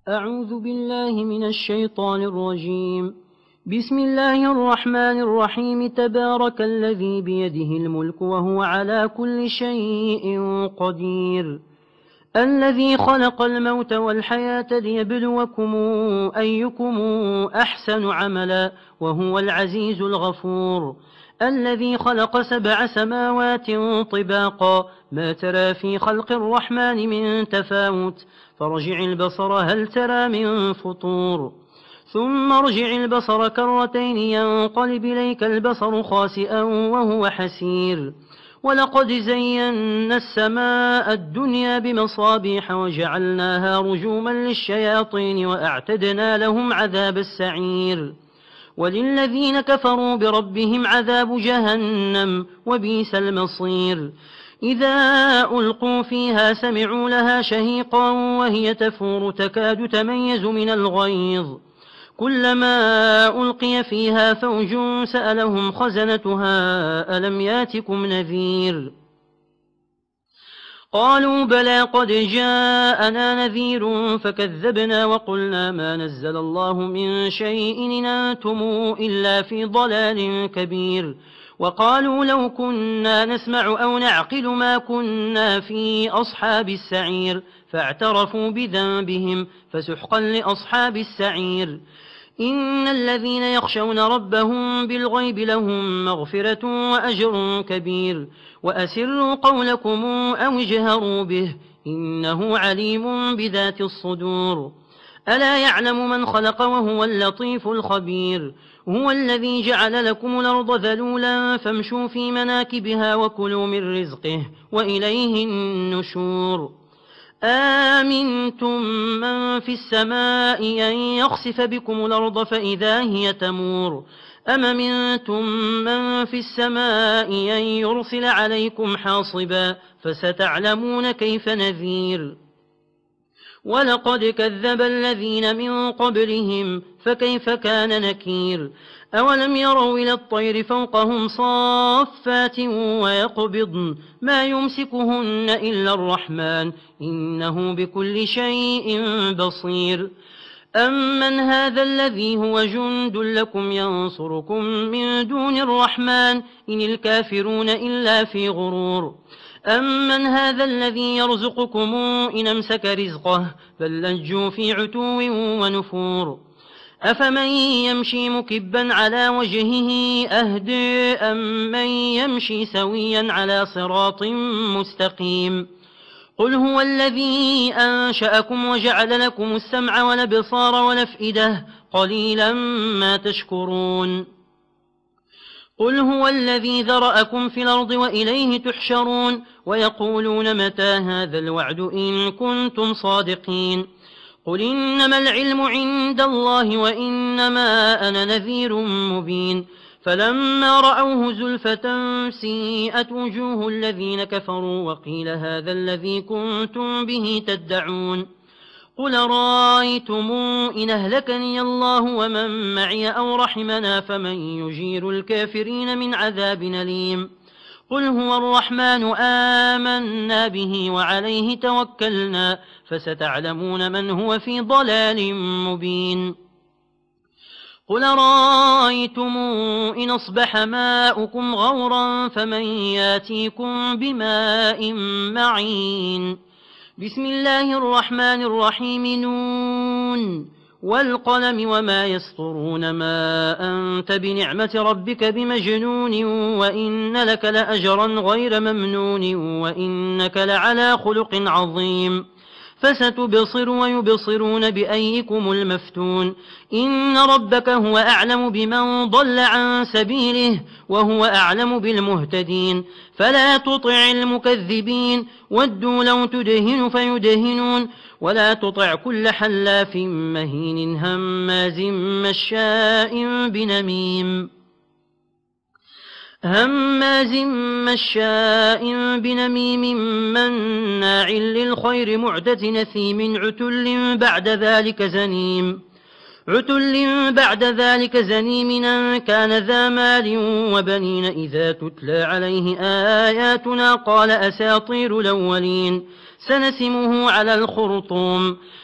أعوذ بالله من الشيطان الرجيم. بسم الله الرحمن الرحيم. تبارك الذي بيده الملك وهو على كل شيء قدير. الذي خلق الموت والحياة ليبلوكم أيكم أحسن عملا وهو العزيز الغفور. الذي خلق 7 سماوات طباقا ما ترى في خلق الرحمن من تفاوت فارجع البصر هل ترى من فطور ثم ارجع البصر كرتين ينقلب إليك البصر خاسئا وهو حسير. ولقد زينا السماء الدنيا بمصابيح وجعلناها رجوما للشياطين وأعتدنا لهم عذاب السعير. وللذين كفروا بربهم عذاب جهنم وبئس المصير. إذا ألقوا فيها سمعوا لها شهيقا وهي تفور تكاد تميز من الغيظ. كلما ألقي فيها فوج سألهم خزنتها ألم ياتكم نذير. قالوا بلى قد جاءنا نذير فكذبنا وقلنا ما نزل الله من شيء إن أنتم إلا في ضلال كبير. وقالوا لو كنا نسمع أو نعقل ما كنا في أصحاب السعير فاعترفوا بذنبهم فسحقا لأصحاب السعير. إن الذين يخشون ربهم بالغيب لهم مغفرة وأجر كبير. وأسروا قولكم أو اجهروا به إنه عليم بذات الصدور. ألا يعلم من خلق وهو اللطيف الخبير. هو الذي جعل لكم الأرض ذلولا فامشوا في مناكبها وكلوا من رزقه وإليه النشور. آمنتم من في السماء أن يخسف بكم الأرض فإذا هي تمور. أم أمنتم من في السماء أن يرسل عليكم حاصبا فستعلمون كيف نذير. ولقد كذب الذين من قبلهم فكيف كان نكير. أولم يروا إلى الطير فوقهم صافات ويقبضن ما يمسكهن إلا الرحمن إنه بكل شيء بصير. أمن هذا الذي هو جند لكم ينصركم من دون الرحمن إن الكافرون إلا في غرور. أمن هذا الذي يرزقكم إن أمسك رزقه بل لجوا في عتو ونفور. أفمن يمشي مكبا على وجهه أهدى أم من يمشي سويا على صراط مستقيم. قل هو الذي أنشأكم وجعل لكم السمع والأبصار والأفئدة قليلا ما تشكرون. قل هو الذي ذرأكم في الأرض وإليه تحشرون. ويقولون متى هذا الوعد إن كنتم صادقين. قل إنما العلم عند الله وإنما أنا نذير مبين. فلما رأوه زلفة سيئت وجوه الذين كفروا وقيل هذا الذي كنتم به تدعون. قل رأيتم إن أهلكني الله ومن معي أو رحمنا فمن يجير الكافرين من عذاب أليم. قل هو الرحمن آمنا به وعليه توكلنا فستعلمون من هو في ضلال مبين. قل رأيتم إن أصبح ماؤكم غورا فمن ياتيكم بماء معين. بسم الله الرحمن الرحيم. نون والقلم وما يسطرون ما أنت بنعمة ربك بمجنون وإن لك لأجرا غير ممنون وإنك لعلى خلق عظيم. فستبصر ويبصرون بأيكم المفتون. إن ربك هو أعلم بمن ضل عن سبيله وهو أعلم بالمهتدين. فلا تطع المكذبين ودوا لو تدهن فيدهنون. ولا تطع كل حلاف مهين هماز مشاء بنميم مناع للخير معتد نثيم عتل بعد ذلك زنيم أن كان ذا مال وبنين. إذا تتلى عليه آياتنا قال أساطير الأولين. سنسمه على الخرطوم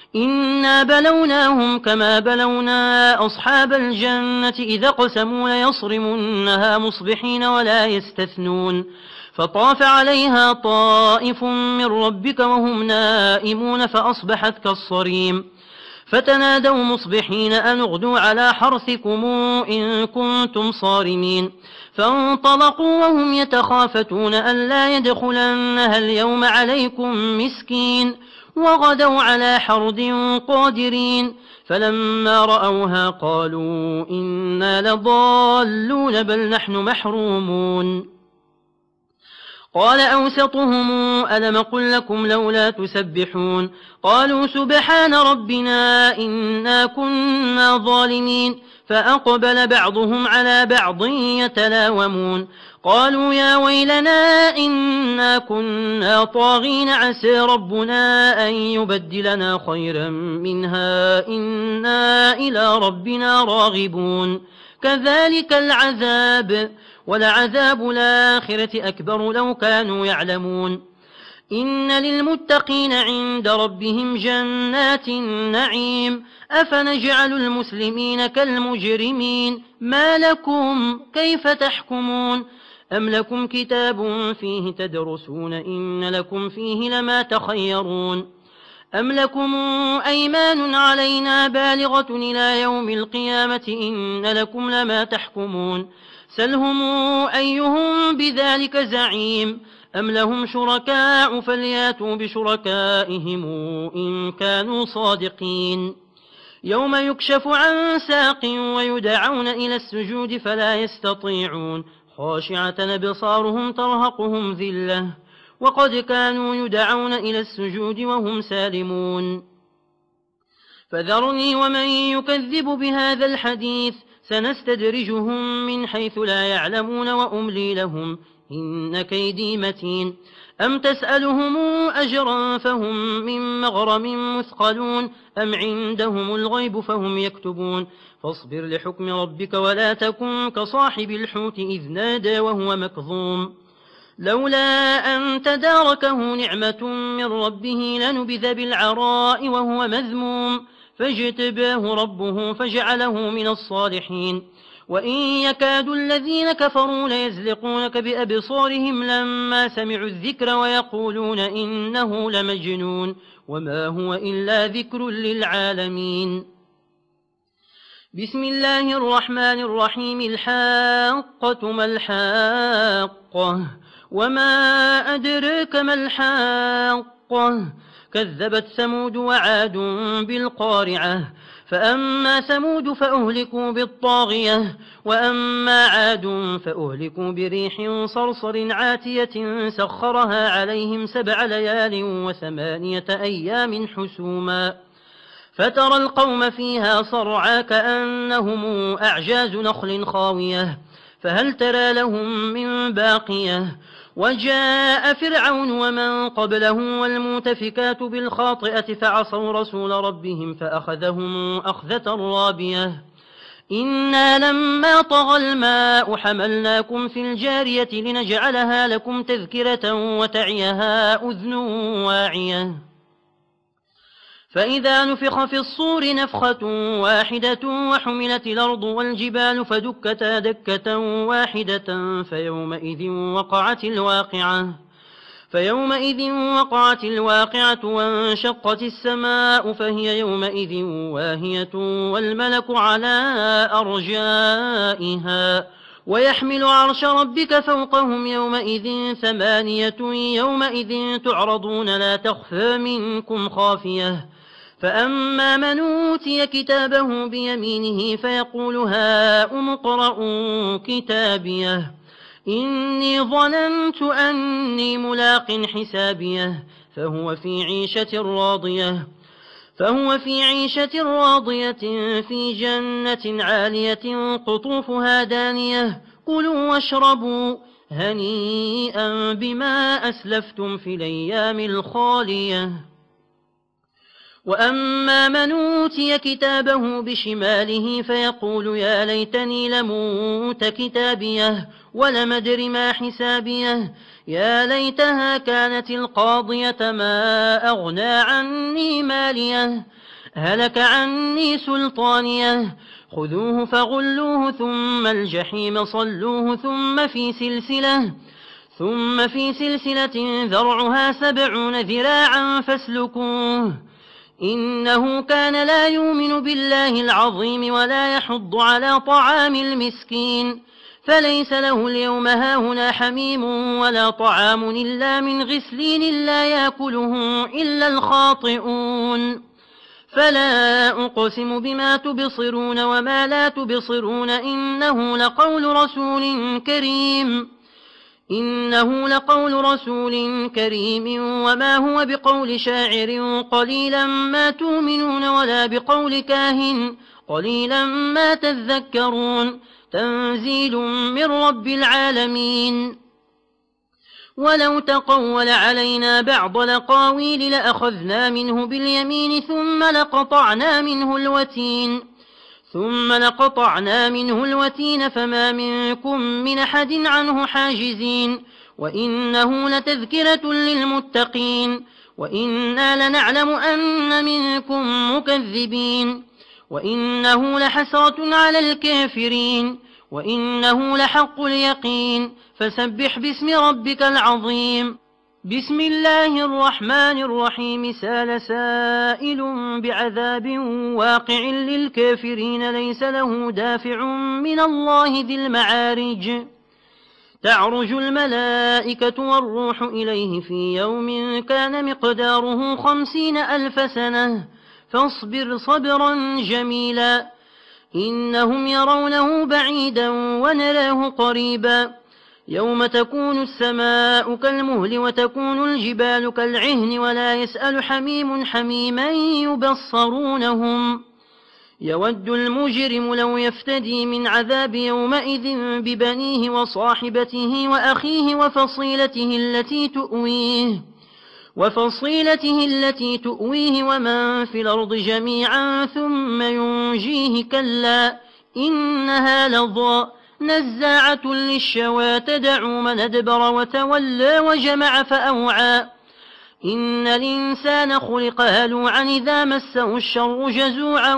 إنا بلوناهم كما بلونا أصحاب الجنة إذا اقسموا ليصرمنها مصبحين ولا يستثنون فطاف عليها طائف من ربك وهم نائمون فأصبحت كالصريم فتنادوا مصبحين أن اغدوا على حرثكم إن كنتم صارمين فانطلقوا وهم يتخافتون ألا يدخلنها اليوم عليكم مسكين وغدوا على حرد قادرين فلما رأوها قالوا إنا لضالون بل نحن محرومون قال أوسطهم ألم قل لكم لولا تسبحون قالوا سبحان ربنا إنا كنا ظالمين فأقبل بعضهم على بعض يتلاومون قالوا يا ويلنا إنا كنا طاغين عسى ربنا أن يبدلنا خيرا منها إنا إلى ربنا راغبون كذلك العذاب ولعذاب الآخرة أكبر لو كانوا يعلمون إن للمتقين عند ربهم جنات النعيم أفنجعل المسلمين كالمجرمين ما لكم كيف تحكمون أم لكم كتاب فيه تدرسون إن لكم فيه لما تخيرون أم لكم أيمان علينا بالغة إلى يوم القيامة إن لكم لما تحكمون سلهم أيهم بذلك زعيم أم لهم شركاء فلياتوا بشركائهم إن كانوا صادقين يوم يكشف عن ساق ويدعون إلى السجود فلا يستطيعون خاشعة أبصارهم ترهقهم ذلة وقد كانوا يدعون إلى السجود وهم سالمون فذرني ومن يكذب بهذا الحديث سنستدرجهم من حيث لا يعلمون وأملي لهم إن كيدي متين أم تسألهم أجرا فهم من مغرم مثقلون أم عندهم الغيب فهم يكتبون فاصبر لحكم ربك ولا تكن كصاحب الحوت إذ نادى وهو مكظوم لولا أن تداركه نعمة من ربه لنبذ بالعراء وهو مذموم فاجتباه ربه فجعله من الصالحين وإن يكاد الذين كفروا ليزلقونك بأبصارهم لما سمعوا الذكر ويقولون إنه لمجنون وما هو إلا ذكر للعالمين بسم الله الرحمن الرحيم الحاقة ما الحاقة وما أدرك ما الحاقة كذبت ثمود وعاد بالقارعة فأما ثمود فأهلكوا بالطاغية وأما عاد فأهلكوا بريح صرصر عاتية سخرها عليهم 7 ليال و8 أيام حسوما فترى القوم فيها صرعى كأنهم أعجاز نخل خاوية فهل ترى لهم من باقية وجاء فرعون ومن قبله والمؤتفكات بالخاطئة فعصوا رسول ربهم فأخذهم أخذة رابية إنا لما طغى الماء حملناكم في الجارية لنجعلها لكم تذكرة وتعيها أذن واعية فإذا نفخ في الصور نفخة واحدة وحملت الأرض والجبال فدكتا دكة واحدة فيومئذ وقعت الواقعة وانشقت السماء فهي يومئذ واهية والملك على أرجائها ويحمل عرش ربك فوقهم يومئذ 8 يومئذ تعرضون لا تخفى منكم خافية فأما من أوتي كتابه بيمينه فيقول هاؤم اقرءوا كتابيه إني ظننت أني ملاق حسابيه فهو في عيشة راضية في جنة عالية قطوفها دانية كلوا واشربوا هنيئا بما أسلفتم في الأيام الخالية وأما من أوتي كتابه بشماله فيقول يا ليتني لموت كتابيه ولم أدر ما حسابيه يا ليتها كانت القاضية ما أغنى عني ماليه هلك عني سلطانيه خذوه فغلوه ثم الجحيم صلوه ثم في سلسلة ذرعها 70 ذراعا فاسلكوه إنه كان لا يؤمن بالله العظيم ولا يحض على طعام المسكين فليس له اليوم هاهنا حميم ولا طعام إلا من غسلين لا يأكله إلا الخاطئون فلا أقسم بما تبصرون وما لا تبصرون إنه لقول رسول كريم وما هو بقول شاعر قليلا ما تؤمنون ولا بقول كاهن قليلا ما تذكرون تنزيل من رب العالمين ولو تقول علينا بعض الأقاويل لأخذنا منه باليمين ثم لقطعنا منه الوتين فما منكم من أحد عنه حاجزين وإنه لتذكرة للمتقين وإنا لنعلم أن منكم مكذبين وإنه لحسرة على الكافرين وإنه لحق اليقين فسبح باسم ربك العظيم بسم الله الرحمن الرحيم سال سائل بعذاب واقع للكافرين ليس له دافع من الله ذي المعارج تعرج الملائكة والروح إليه في يوم كان مقداره 50,000 سنة فاصبر صبرا جميلا إنهم يرونه بعيدا ونراه قريبا يوم تكون السماء كالمهل وتكون الجبال كالعهن ولا يسأل حميم حميما يبصرونهم يود المجرم لو يفتدي من عذاب يومئذ ببنيه وصاحبته وأخيه وفصيلته التي تؤويه ومن في الأرض جميعا ثم ينجيه كلا إنها لظى نزاعة للشوى تدعو من أدبر وتولى وجمع فأوعى إن الإنسان خلق هلوعا إذا مسه الشر جزوعا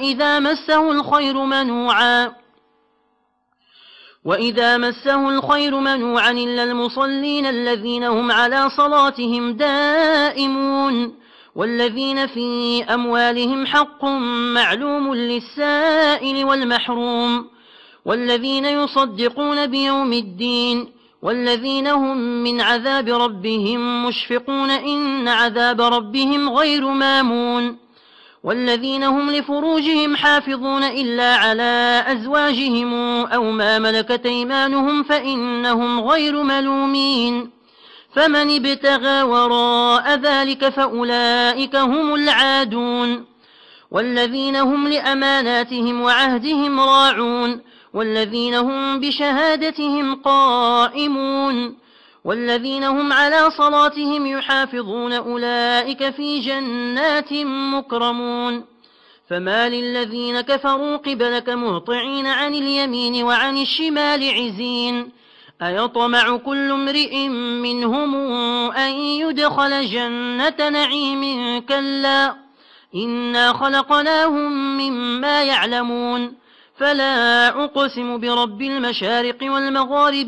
وإذا مسه الخير منوعا إلا المصلين الذين هم على صلاتهم دائمون والذين في أموالهم حق معلوم للسائل والمحروم والذين يصدقون بيوم الدين والذين هم من عذاب ربهم مشفقون إن عذاب ربهم غير مامون والذين هم لفروجهم حافظون إلا على أزواجهم أو ما ملكت أيمانهم فإنهم غير ملومين فمن ابتغى وراء ذلك فأولئك هم العادون والذين هم لأماناتهم وعهدهم راعون والذين هم بشهادتهم قائمون والذين هم على صلاتهم يحافظون أولئك في جنات مكرمون فما للذين كفروا قبلك مهطعين عن اليمين وعن الشمال عزين أيطمع كل امرئ منهم أن يدخل جنة نعيم كلا إنا خلقناهم مما يعلمون فلا أقسم برب المشارق والمغارب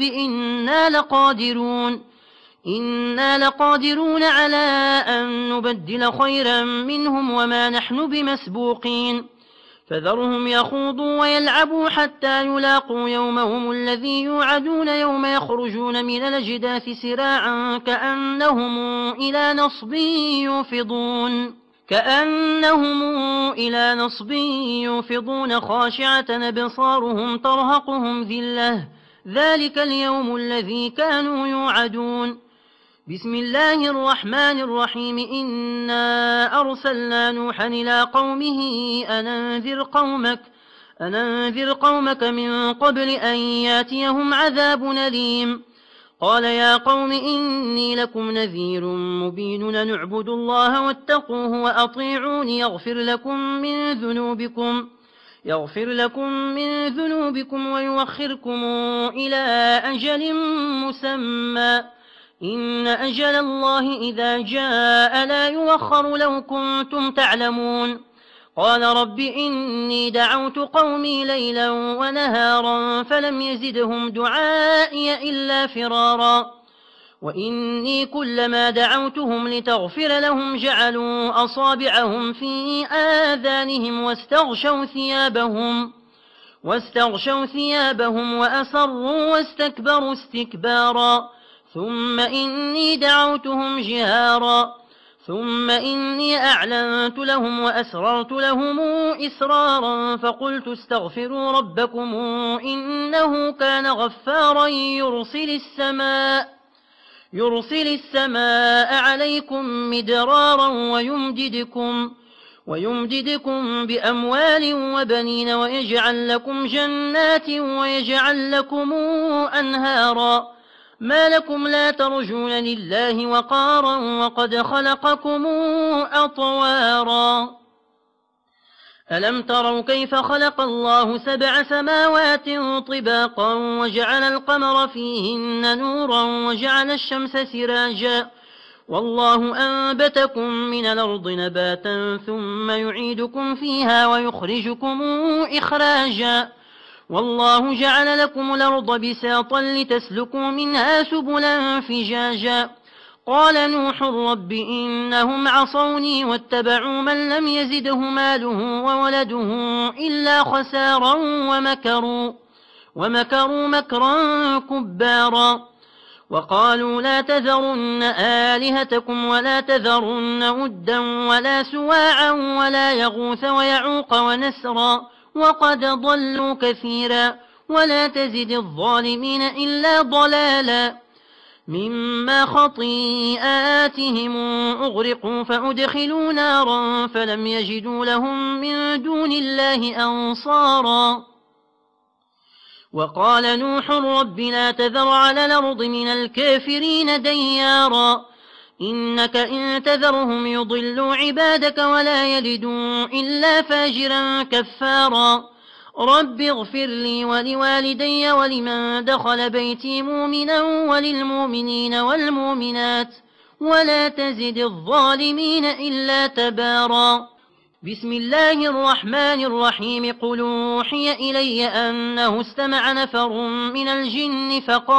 إنا لقادرون على أن نبدل خيرا منهم وما نحن بمسبوقين فذرهم يخوضوا ويلعبوا حتى يلاقوا يومهم الذي يوعدون يوم يخرجون من الأجداث سراعا كأنهم إلى نصب يوفضون خاشعة أبصارهم ترهقهم ذلة ذلك اليوم الذي كانوا يوعدون بسم الله الرحمن الرحيم إنا أرسلنا نوحا إلى قومه أن أنذر قومك من قبل أن ياتيهم عذاب أليم قال يا قوم إني لكم نذير مبين أن اعبدوا الله واتقوه وأطيعوني يغفر لكم من ذنوبكم ويوخركم إلى أجل مسمى إن أجل الله إذا جاء لا يوخر لو كنتم تعلمون قال رب إني دعوت قومي ليلا ونهارا فلم يزدهم دعائي إلا فرارا وإني كلما دعوتهم لتغفر لهم جعلوا أصابعهم في آذانهم واستغشوا ثيابهم وأسروا واستكبروا استكبارا ثم إني دعوتهم جهارا ثم إني أعلنت لهم وأسررت لهم إسرارا فقلت استغفروا ربكم إنه كان غفارا يرسل السماء عليكم مدرارا ويمددكم بأموال وبنين ويجعل لكم جنات ويجعل لكم أنهارا ما لكم لا ترجون لله وقارا وقد خلقكم أطوارا ألم تروا كيف خلق الله 7 سماوات طباقا وجعل القمر فيهن نورا وجعل الشمس سراجا والله أنبتكم من الأرض نباتا ثم يعيدكم فيها ويخرجكم إخراجا والله جعل لكم الأرض بساطا لتسلكوا منها سبلا فجاجا قال نوح رب إنهم عصوني واتبعوا من لم يزده ماله وولده إلا خسارا ومكروا مكرا كبارا وقالوا لا تذرن آلهتكم ولا تذرن ودا ولا سواعا ولا يغوث ويعوق ونسرا وقد ضلوا كثيرا ولا تزد الظالمين إلا ضلالا مما خطيئاتهم أغرقوا فأدخلوا نارا فلم يجدوا لهم من دون الله أنصارا وقال نوح رب لا تذر على الأرض من الكافرين ديارا إنك إن تذرهم يضلوا عبادك ولا يلدوا إلا فاجرا كفارا رب اغفر لي ولوالدي ولمن دخل بيتي مؤمنا وللمؤمنين والمؤمنات ولا تزد الظالمين إلا تبارا بسم الله الرحمن الرحيم قل أوحي إلي أنه استمع نفر من الجن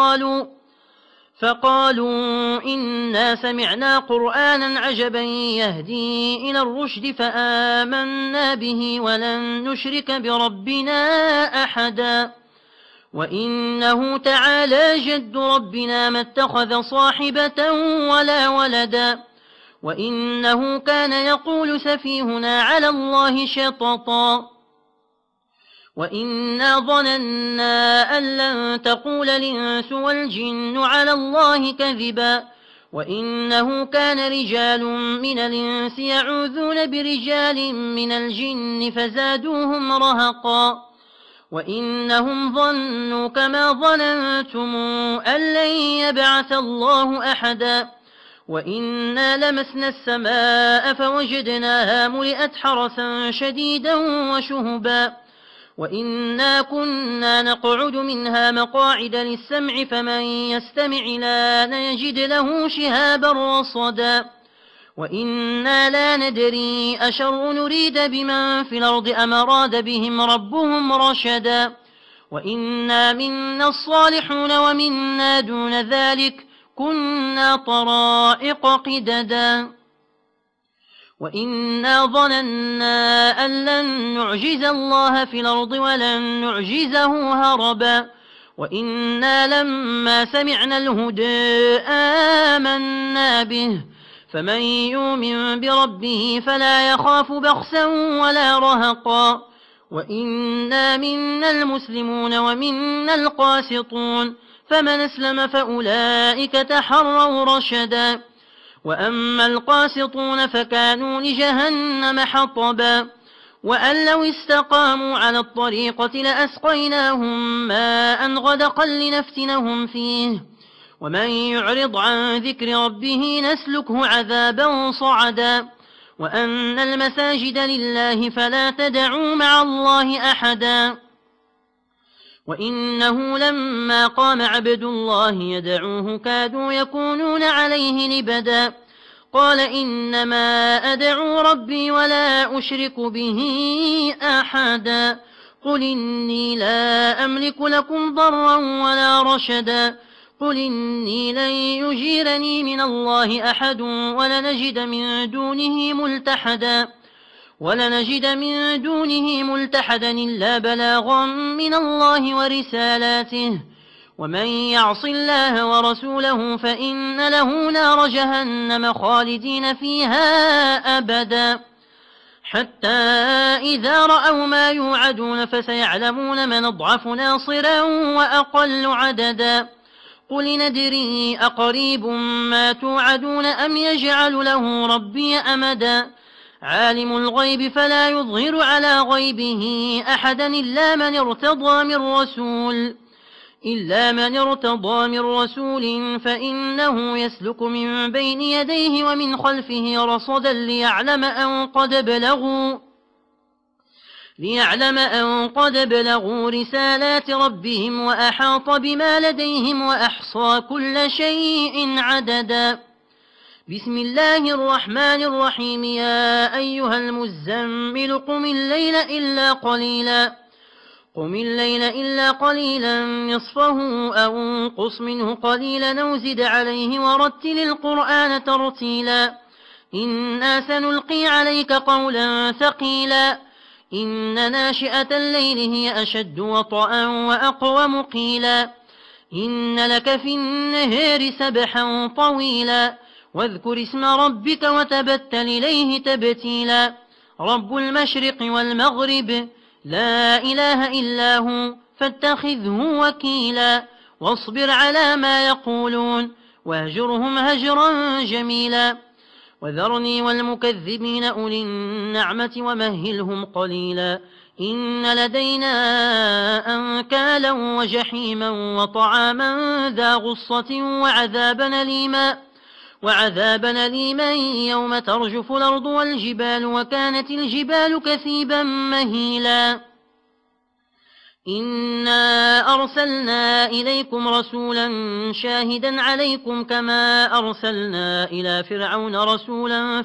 فقالوا إنا سمعنا قرآنا عجبا يهدي إلى الرشد فآمنا به ولن نشرك بربنا أحدا وإنه تعالى جد ربنا ما اتخذ صاحبة ولا ولدا وإنه كان يقول سفيهنا على الله شططا وإنا ظننا أن لن تقول الإنس والجن على الله كذبا وإنه كان رجال من الإنس يعوذون برجال من الجن فزادوهم رهقا وإنهم ظنوا كما ظننتم أن لن يبعث الله أحدا وإنا لمسنا السماء فوجدناها ملئت حرسا شديدا وشهبا وإنا كنا نقعد منها مقاعد للسمع فمن يستمع لان يجد له شهابا رصدا وإنا لا ندري أشر نريد بمن في الأرض أم أراد بهم ربهم رشدا وإنا منا الصالحون ومنا دون ذلك كنا طرائق قددا وإنا ظننا أن لن نعجز الله في الأرض ولن نعجزه هربا وإنا لما سمعنا الهدى آمنا به فمن يؤمن بربه فلا يخاف بخسا ولا رهقا وإنا منا المسلمون ومنا القاسطون فمن أسلم فأولئك تحروا رشدا وأما القاسطون فكانوا لجهنم حطبا وأن لو استقاموا على الطريقة لأسقيناهم ماء غدقا لنفتنهم فيه ومن يعرض عن ذكر ربه نسلكه عذابا صعدا وأن المساجد لله فلا تدعوا مع الله أحدا وإنه لما قام عبد الله يدعوه كادوا يكونون عليه لبدا قال إنما أدعو ربي ولا أشرك به أحدا قل إني لا أملك لكم ضرا ولا رشدا قل إني لن يجيرني من الله أحد ولنجد من دونه ملتحدا إلا بلاغا من الله ورسالاته ومن يعص الله ورسوله فإن له نار جهنم خالدين فيها أبدا حتى إذا رأوا ما يوعدون فسيعلمون من أضعف ناصرا وأقل عددا قل ندري أقريب ما توعدون أم يجعل له ربي أمدا عالم الغيب فلا يظهر على غيبه أحدا إلا من ارتضى من رسول فإنه يسلك من بين يديه ومن خلفه رصدا ليعلم أن قد بلغوا رسالات ربهم وأحاط بما لديهم وأحصى كل شيء عددا بسم الله الرحمن الرحيم يا أيها المزمل قم الليل إلا قليلا نصفه أو انقص منه قليلا أو زد عليه ورتل القرآن ترتيلا إنا سنلقي عليك قولا ثقيلا إن ناشئة الليل هي أشد وطئا وأقوم قيلا إن لك في النهار سبحا طويلا واذكر اسم ربك وتبتل إليه تبتيلا رب المشرق والمغرب لا إله إلا هو فاتخذه وكيلا واصبر على ما يقولون واهجرهم هجرا جميلا وذرني والمكذبين أولي النعمة ومهلهم قليلا إن لدينا أنكالا وجحيما وطعاما ذا غصة وعذابا أليما يوم ترجف الأرض والجبال وكانت الجبال كثيبا مهيلا إنا أرسلنا إليكم رسولا شاهدا عليكم كما أرسلنا إلى فرعون رسولا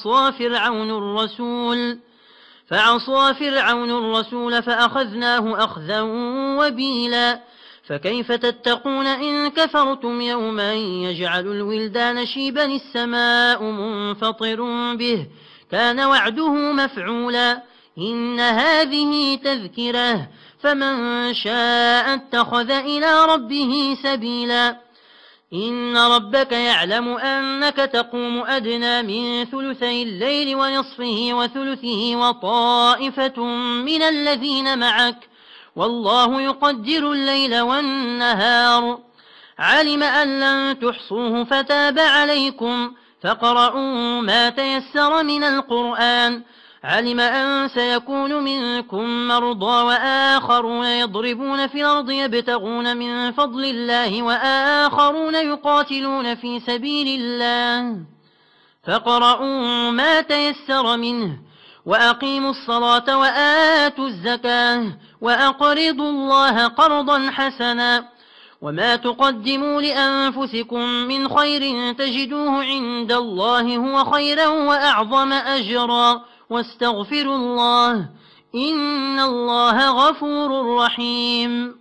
فعصى فرعون الرسول فأخذناه أخذا وبيلا فكيف تتقون إن كفرتم يوما يجعل الولدان شيبا السماء منفطر به كان وعده مفعولا إن هذه تذكرة فمن شاء اتخذ إلى ربه سبيلا إن ربك يعلم أنك تقوم أدنى من ثلثي الليل ونصفه وثلثه وطائفة من الذين معك والله يقدر الليل والنهار علم أن لن تحصوه فتاب عليكم فاقرؤوا ما تيسر من القرآن علم أن سيكون منكم مرضى وآخرون يضربون في الأرض يبتغون من فضل الله وآخرون يقاتلون في سبيل الله فاقرؤوا ما تيسر منه وأقيموا الصلاة وآتوا الزكاة وأقرضوا الله قرضا حسنا وما تقدموا لأنفسكم من خير تجدوه عند الله هو خيرا وأعظم أجرا واستغفروا الله إن الله غفور رحيم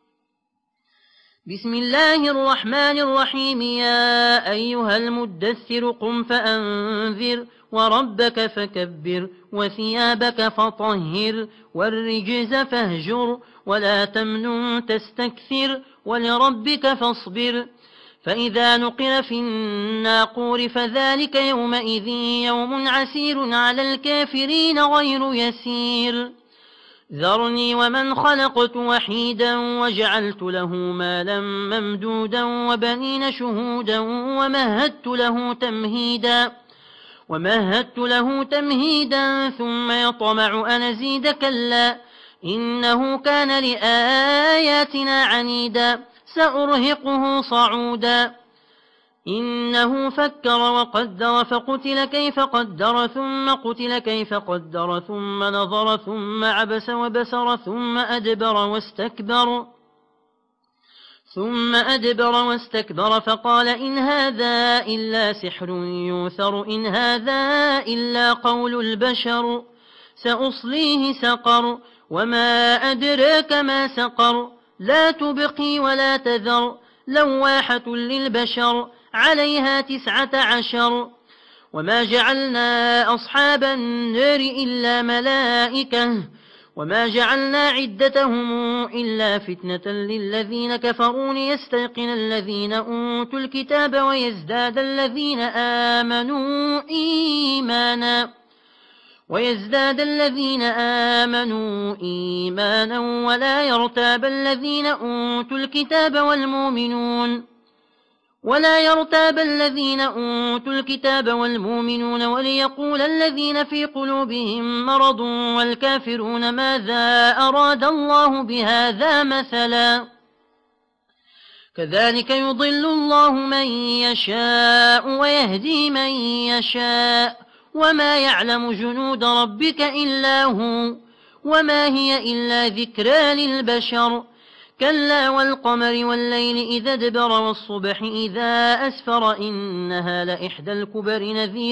بسم الله الرحمن الرحيم يا أيها المدثر قم فأنذر وربك فكبر وثيابك فطهر والرجز فاهجر ولا تمنن تستكثر ولربك فاصبر فإذا نقر في الناقور فذلك يومئذ يوم عسير على الكافرين غير يسير ذرني ومن خلقت وحيدا وجعلت له مالا ممدودا وبنين شهودا ومهدت له تمهيدا ثم يطمع أن أزيد كلا إنه كان لآياتنا عنيدا سأرهقه صعودا إنه فكر وقدر فقتل كيف قدر ثم قتل كيف قدر ثم نظر ثم عبس وبسر ثم أدبر واستكبر ثم أدبر واستكبر فقال إن هذا إلا سحر يوثر إن هذا إلا قول البشر سأصليه سقر وما أدراك ما سقر لا تبقي ولا تذر لواحة للبشر عليها 19 وما جعلنا أصحاب النار إلا ملائكة وما جعلنا عدتهم إلا فتنة للذين كفروا ليستيقن الذين أوتوا الكتاب ويزداد الذين آمنوا إيمانا ولا يرتاب الذين أوتوا الكتاب والمؤمنون وليقول الذين في قلوبهم مرض والكافرون ماذا أراد الله بهذا مثلا كذلك يضل الله من يشاء ويهدي من يشاء وما يعلم جنود ربك إلا هو وما هي إلا ذكرى للبشر كلا والقمر والليل إذا ادبر والصبح إذا أسفر إنها لإحدى الكبر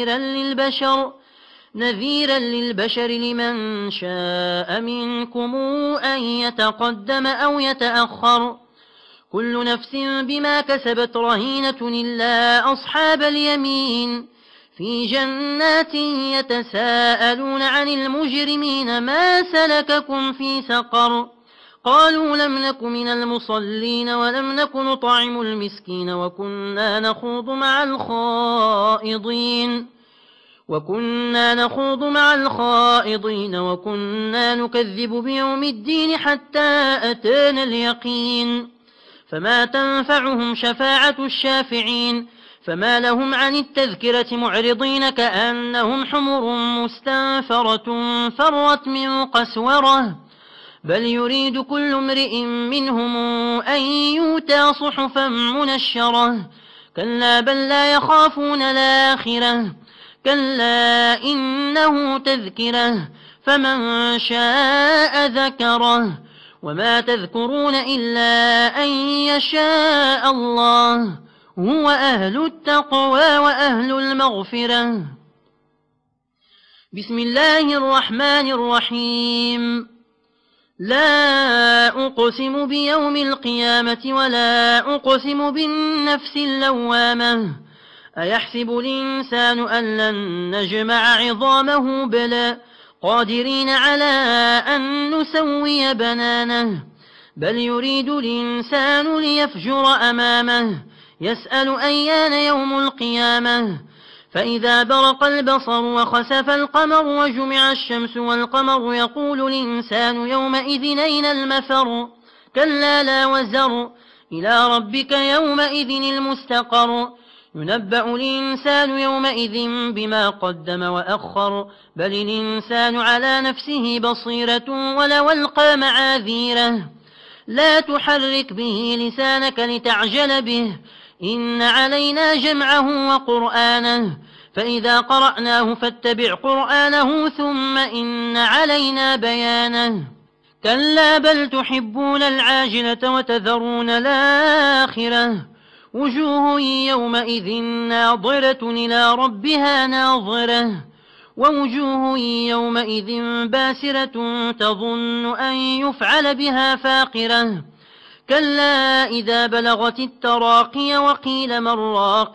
نذيرا للبشر لمن شاء منكم أن يتقدم أو يتأخر كل نفس بما كسبت رهينة إلا أصحاب اليمين في جنات يتساءلون عن المجرمين ما سلككم في سقر قالوا لم نك من المصلين ولم نك نطعم المسكين وكنا نخوض مع الخائضين وكنا نكذب بيوم الدين حتى أتانا اليقين فما تنفعهم شفاعة الشافعين فما لهم عن التذكرة معرضين كأنهم حمر مستنفرة فرت من قسورة بل يريد كل امرئ منهم أن يؤتى صحفا منشرة كلا بل لا يخافون الآخرة كلا إنه تذكرة فمن شاء ذكره وما تذكرون إلا أن يشاء الله هو أهل التقوى وأهل المغفرة بسم الله الرحمن الرحيم لا أقسم بيوم القيامة ولا أقسم بالنفس اللوامة أيحسب الإنسان أن لن نجمع عظامه بلى قادرين على أن نسوي بنانه بل يريد الإنسان ليفجر أمامه يسأل أيان يوم القيامة فإذا برق البصر وخسف القمر وجمع الشمس والقمر يقول الإنسان يومئذ أين المفر كلا لا وزر إلى ربك يومئذ المستقر ينبأ الإنسان يومئذ بما قدم وأخر بل الإنسان على نفسه بصيرة ولو ألقى معاذيره لا تحرك به لسانك لتعجل به إن علينا جمعه وقرآنه فإذا قرأناه فاتبع قرآنه ثم إن علينا بيانه كلا بل تحبون العاجلة وتذرون الآخرة وجوه يومئذ ناظرة إلى ربها ناظرة ووجوه يومئذ باسرة تظن أن يفعل بها فاقرة كلا إذا بلغت التراقي وقيل من راق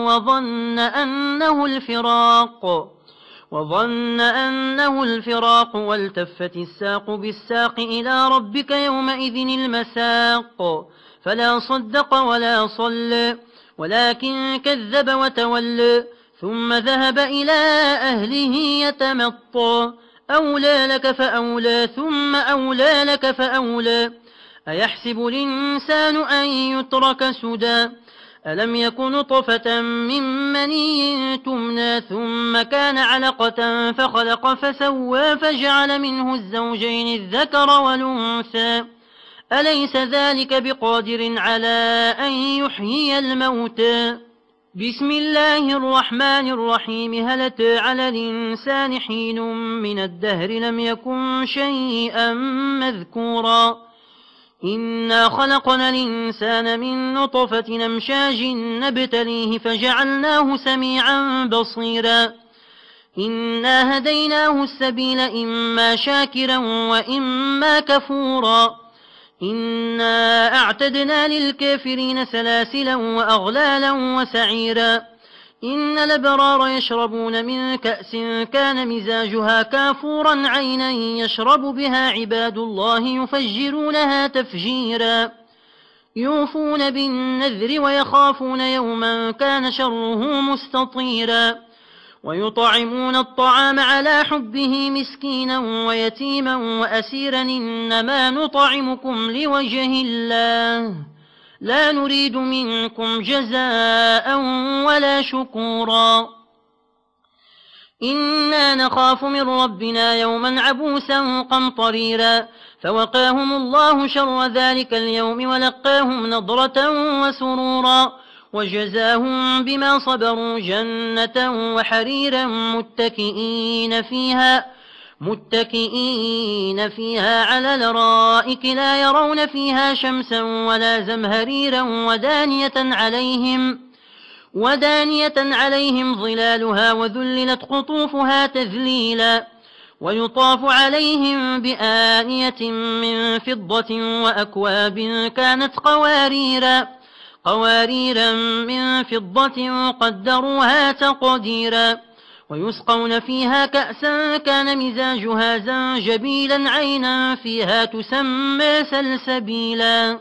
وظن أنه الفراق والتفت الساق بالساق إلى ربك يومئذ المساق فلا صدق ولا صلى ولكن كذب وتولى ثم ذهب إلى أهله يتمطى أولى لك فأولى ثم أولى لك فأولى أيحسب الإنسان أن يترك سدى ألم يكن نطفة من مني تمنى ثم كان علقة فخلق فسوى فجعل منه الزوجين الذكر والأنثى أليس ذلك بقادر على أن يحيي الموتى بسم الله الرحمن الرحيم هل أتى على الإنسان حين من الدهر لم يكن شيئا مذكورا إنا خلقنا الإنسان من نطفة نمشاج نبتليه فجعلناه سميعا بصيرا إنا هديناه السبيل إما شاكرا وإما كفورا إنا أعتدنا للكافرين سلاسلا وأغلالا وسعيرا إن الأبرار يشربون من كأس كان مزاجها كافورا عينا يشرب بها عباد الله يفجرونها تفجيرا يوفون بالنذر ويخافون يوما كان شره مستطيرا ويطعمون الطعام على حبه مسكينا ويتيما وأسيرا إنما نطعمكم لوجه الله لا نريد منكم جزاء ولا شكورا إنا نخاف من ربنا يوما عبوسا قمطريرا فوقاهم الله شر ذلك اليوم ولقاهم نضرة وسرورا وجزاهم بما صبروا جنة وحريرا متكئين فيها على الأرائك لا يرون فيها شمسا ولا زمهريرا ودانية عليهم ظلالها وذللت قطوفها تذليلا ويطاف عليهم بآنية من فضة وأكواب كانت قواريرا من فضة قدروها تقديرا ويسقون فيها كأسا كان مزاجها زنجبيلا عينا فيها تسمى سلسبيلا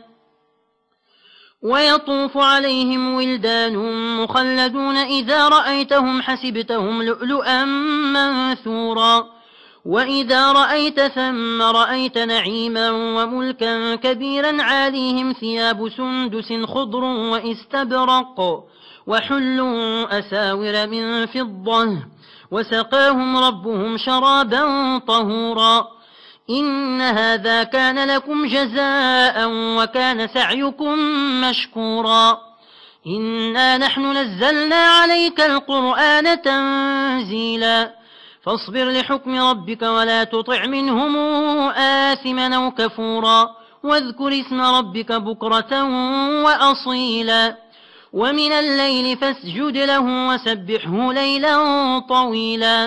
ويطوف عليهم ولدان مخلدون إذا رأيتهم حسبتهم لؤلؤا منثورا وإذا رأيت ثم رأيت نعيما وملكا كبيرا عاليهم ثياب سندس خضر واستبرق وحلوا أساور من فضة وسقاهم ربهم شرابا طهورا إن هذا كان لكم جزاء وكان سعيكم مشكورا إنا نحن نزلنا عليك القرآن تنزيلا فاصبر لحكم ربك ولا تطع منهم آثما أو كفورا واذكر اسم ربك بكرة وأصيلا ومن الليل فاسجد له وسبحه ليلا طويلا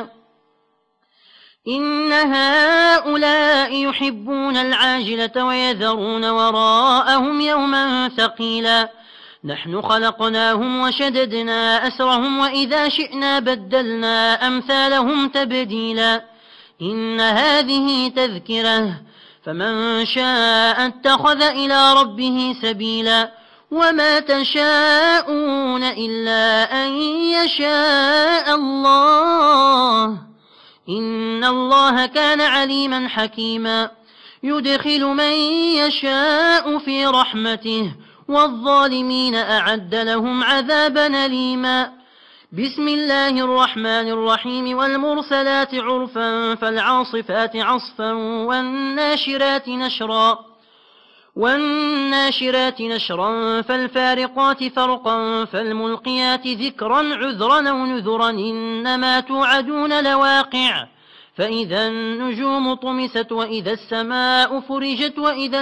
إن هؤلاء يحبون العاجلة ويذرون وراءهم يوما ثقيلا نحن خلقناهم وشددنا أسرهم وإذا شئنا بدلنا أمثالهم تبديلا إن هذه تذكرة فمن شاء اتخذ إلى ربه سبيلا وما تشاءون إلا أن يشاء الله إن الله كان عليما حكيما يدخل من يشاء في رحمته والظالمين أعد لهم عذابا أليما بسم الله الرحمن الرحيم والمرسلات عرفا فالعاصفات عصفا والناشرات نشرا فالفارقات فرقا فالملقيات ذكرا عذرا أو نذرا إنما توعدون لواقع فإذا النجوم طمست وإذا السماء فرجت وإذا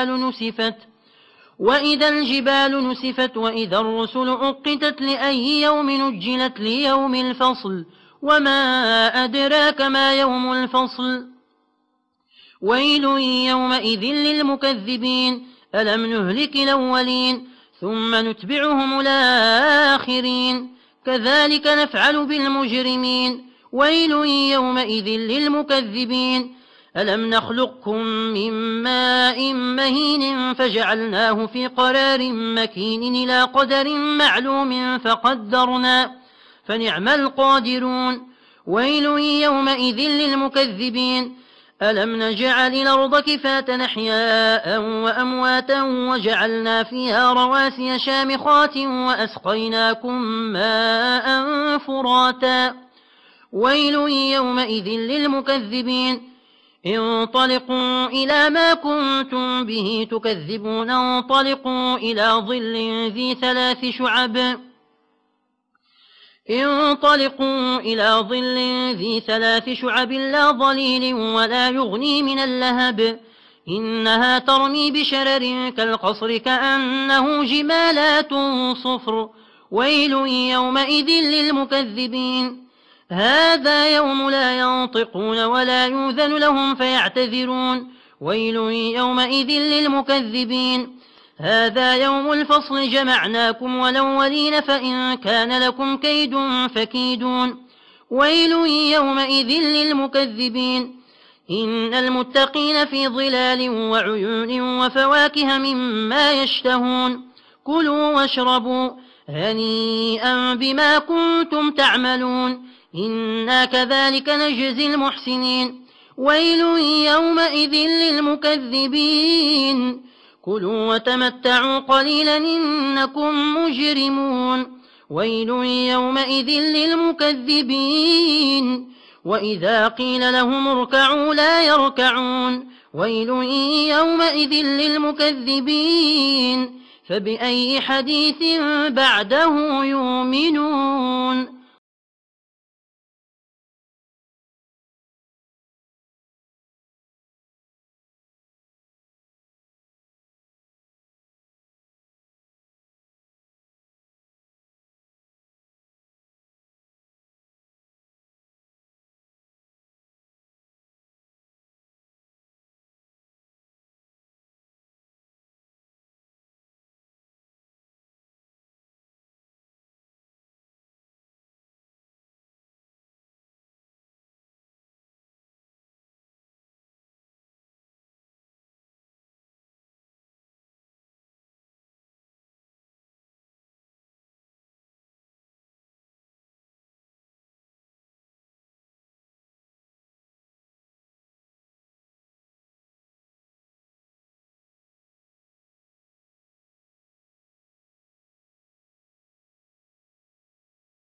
الجبال نسفت وإذا الرسل أقتت لأي يوم نجلت ليوم الفصل وما أدراك ما يوم الفصل ويل يومئذ للمكذبين ألم نهلك الأولين ثم نتبعهم الآخرين كذلك نفعل بالمجرمين ويل يومئذ للمكذبين ألم نخلقكم من ماء مهين فجعلناه في قرار مكين إلى قدر معلوم فقدرنا فنعم القادرون ويل يومئذ للمكذبين ألم نجعل الأرض كفاة أحياء وأمواتا وجعلنا فيها رواسي شامخات وأسقيناكم ماء فراتا ويل يومئذ للمكذبين انطلقوا إلى ما كنتم به تكذبون انطلقوا إلى ظل ذي ثلاث شعب لا ظليل ولا يغني من اللهب إنها ترمي بشرر كالقصر كأنه جمالات صفر ويل يومئذ للمكذبين هذا يوم لا ينطقون ولا يؤذن لهم فيعتذرون ويل يومئذ للمكذبين هذا يوم الفصل جمعناكم والأولين فإن كان لكم كيد فكيدون ويل يومئذ للمكذبين إن المتقين في ظلال وعيون وفواكه مما يشتهون كلوا واشربوا هنيئا بما كنتم تعملون إنا كذلك نجزي المحسنين ويل يومئذ للمكذبين كلوا وتمتعوا قليلا إنكم مجرمون ويل يومئذ للمكذبين وإذا قيل لهم اركعوا لا يركعون ويل يومئذ للمكذبين فبأي حديث بعده يؤمنون